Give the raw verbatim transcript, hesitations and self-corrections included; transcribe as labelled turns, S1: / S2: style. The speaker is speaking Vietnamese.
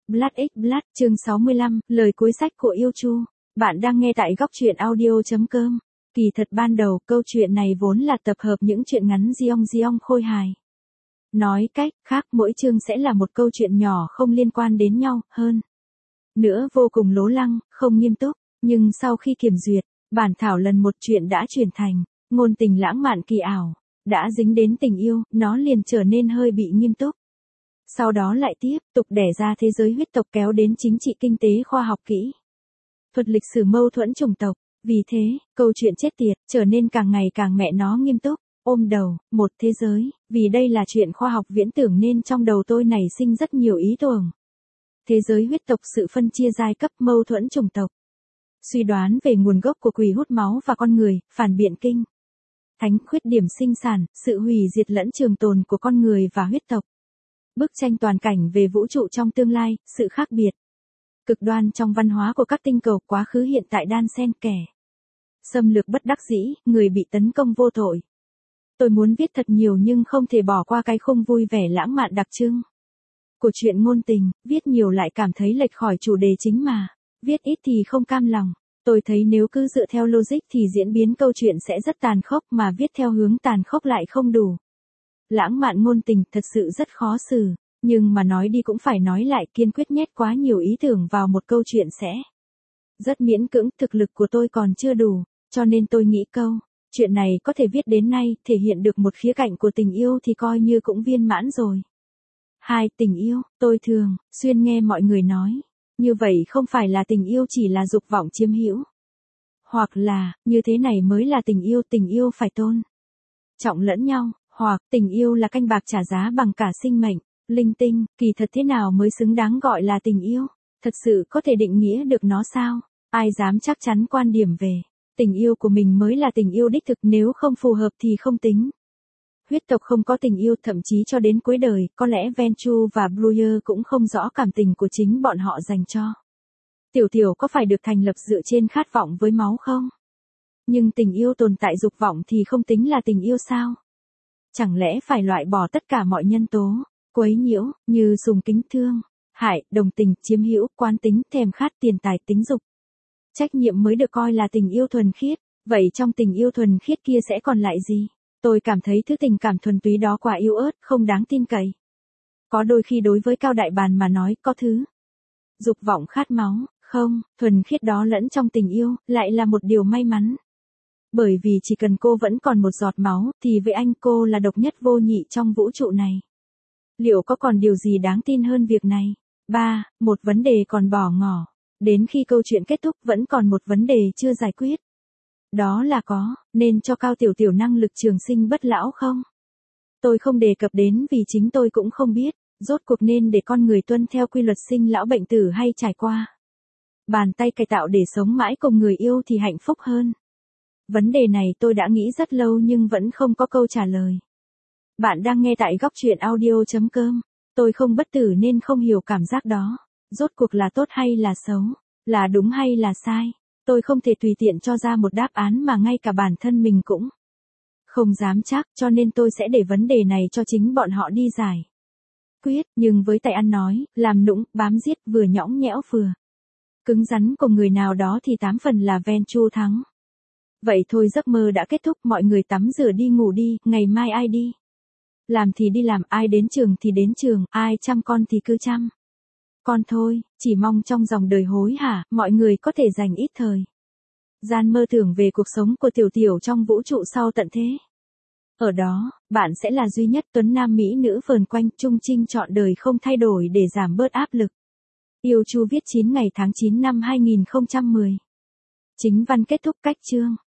S1: Blood X Blood, chương sáu mươi lăm, lời cuối sách của Yêu Chu. Bạn đang nghe tại góc truyện audio chấm com. Kỳ thật ban đầu, câu chuyện này vốn là tập hợp những chuyện ngắn Giong Giong khôi hài. Nói cách khác, mỗi chương sẽ là một câu chuyện nhỏ không liên quan đến nhau, hơn nữa vô cùng lố lăng, không nghiêm túc. Nhưng sau khi kiểm duyệt, bản thảo lần một chuyện đã chuyển thành ngôn tình lãng mạn kỳ ảo. Đã dính đến tình yêu, nó liền trở nên hơi bị nghiêm túc. Sau đó lại tiếp tục đẻ ra thế giới huyết tộc, kéo đến chính trị kinh tế khoa học kỹ thuật lịch sử mâu thuẫn chủng tộc. Vì thế, câu chuyện chết tiệt trở nên càng ngày càng mẹ nó nghiêm túc. Ôm đầu, một thế giới, vì đây là chuyện khoa học viễn tưởng nên trong đầu tôi nảy sinh rất nhiều ý tưởng. Thế giới huyết tộc, sự phân chia giai cấp, mâu thuẫn chủng tộc. Suy đoán về nguồn gốc của quỷ hút máu và con người, phản biện kinh thánh, khuyết điểm sinh sản, sự hủy diệt lẫn trường tồn của con người và huyết tộc. Bức tranh toàn cảnh về vũ trụ trong tương lai, sự khác biệt cực đoan trong văn hóa của các tinh cầu, quá khứ hiện tại đan xen, kẻ xâm lược bất đắc dĩ, người bị tấn công vô tội. Tôi muốn viết thật nhiều nhưng không thể bỏ qua cái khung vui vẻ lãng mạn đặc trưng của chuyện ngôn tình. Viết nhiều lại cảm thấy lệch khỏi chủ đề chính mà, viết ít thì không cam lòng. Tôi thấy nếu cứ dựa theo logic thì diễn biến câu chuyện sẽ rất tàn khốc, mà viết theo hướng tàn khốc lại không đủ lãng mạn. Ngôn tình thật sự rất khó xử, nhưng mà nói đi cũng phải nói lại, kiên quyết nhét quá nhiều ý tưởng vào một câu chuyện sẽ rất miễn cưỡng. Thực lực của tôi còn chưa đủ, cho nên tôi nghĩ câu chuyện này có thể viết đến nay, thể hiện được một khía cạnh của tình yêu thì coi như cũng viên mãn rồi. Hai, tình yêu, tôi thường xuyên nghe mọi người nói, như vậy không phải là tình yêu, chỉ là dục vọng chiếm hữu. Hoặc là, như thế này mới là tình yêu, tình yêu phải tôn trọng lẫn nhau. Hoặc, tình yêu là canh bạc trả giá bằng cả sinh mệnh. Linh tinh, kỳ thật thế nào mới xứng đáng gọi là tình yêu? Thật sự có thể định nghĩa được nó sao? Ai dám chắc chắn quan điểm về tình yêu của mình mới là tình yêu đích thực, nếu không phù hợp thì không tính. Huyết tộc không có tình yêu, thậm chí cho đến cuối đời, có lẽ Ventrue và Bluer cũng không rõ cảm tình của chính bọn họ dành cho Tiểu Tiểu có phải được thành lập dựa trên khát vọng với máu không? Nhưng tình yêu tồn tại dục vọng thì không tính là tình yêu sao? Chẳng lẽ phải loại bỏ tất cả mọi nhân tố quấy nhiễu, như sùng kính, thương hại, đồng tình, chiếm hữu, quan tính, thèm khát, tiền tài, tính dục, trách nhiệm mới được coi là tình yêu thuần khiết? Vậy trong tình yêu thuần khiết kia sẽ còn lại gì? Tôi cảm thấy thứ tình cảm thuần túy đó quá yếu ớt, không đáng tin cậy. Có đôi khi đối với Cao Đại Bàn mà nói, có thứ dục vọng khát máu, không, thuần khiết đó lẫn trong tình yêu, lại là một điều may mắn. Bởi vì chỉ cần cô vẫn còn một giọt máu, thì với anh cô là độc nhất vô nhị trong vũ trụ này. Liệu có còn điều gì đáng tin hơn việc này? Ba, một vấn đề còn bỏ ngỏ. Đến khi câu chuyện kết thúc vẫn còn một vấn đề chưa giải quyết. Đó là có nên cho Cao Tiểu Tiểu năng lực trường sinh bất lão không? Tôi không đề cập đến vì chính tôi cũng không biết, rốt cuộc nên để con người tuân theo quy luật sinh lão bệnh tử hay trải qua bàn tay cải tạo để sống mãi cùng người yêu thì hạnh phúc hơn. Vấn đề này tôi đã nghĩ rất lâu nhưng vẫn không có câu trả lời. Bạn đang nghe tại góc truyện audio chấm com. Tôi không bất tử nên không hiểu cảm giác đó. Rốt cuộc là tốt hay là xấu? Là đúng hay là sai? Tôi không thể tùy tiện cho ra một đáp án mà ngay cả bản thân mình cũng không dám chắc, cho nên tôi sẽ để vấn đề này cho chính bọn họ đi giải quyết. Nhưng với tay ăn nói, làm nũng, bám giết, vừa nhõng nhẽo vừa cứng rắn cùng người nào đó thì tám phần là Ventrue thắng. Vậy thôi, giấc mơ đã kết thúc, mọi người tắm rửa đi ngủ đi, ngày mai ai đi làm thì đi làm, ai đến trường thì đến trường, ai chăm con thì cứ chăm con thôi. Chỉ mong trong dòng đời hối hả, mọi người có thể dành ít thời gian mơ tưởng về cuộc sống của Tiểu Tiểu trong vũ trụ sau tận thế. Ở đó, bạn sẽ là duy nhất tuấn nam mỹ nữ vờn quanh, chung chinh trọn đời không thay đổi để giảm bớt áp lực. Yêu Chu viết chín ngày tháng chín năm hai nghìn không trăm mười. Chính văn kết thúc. Cách chương.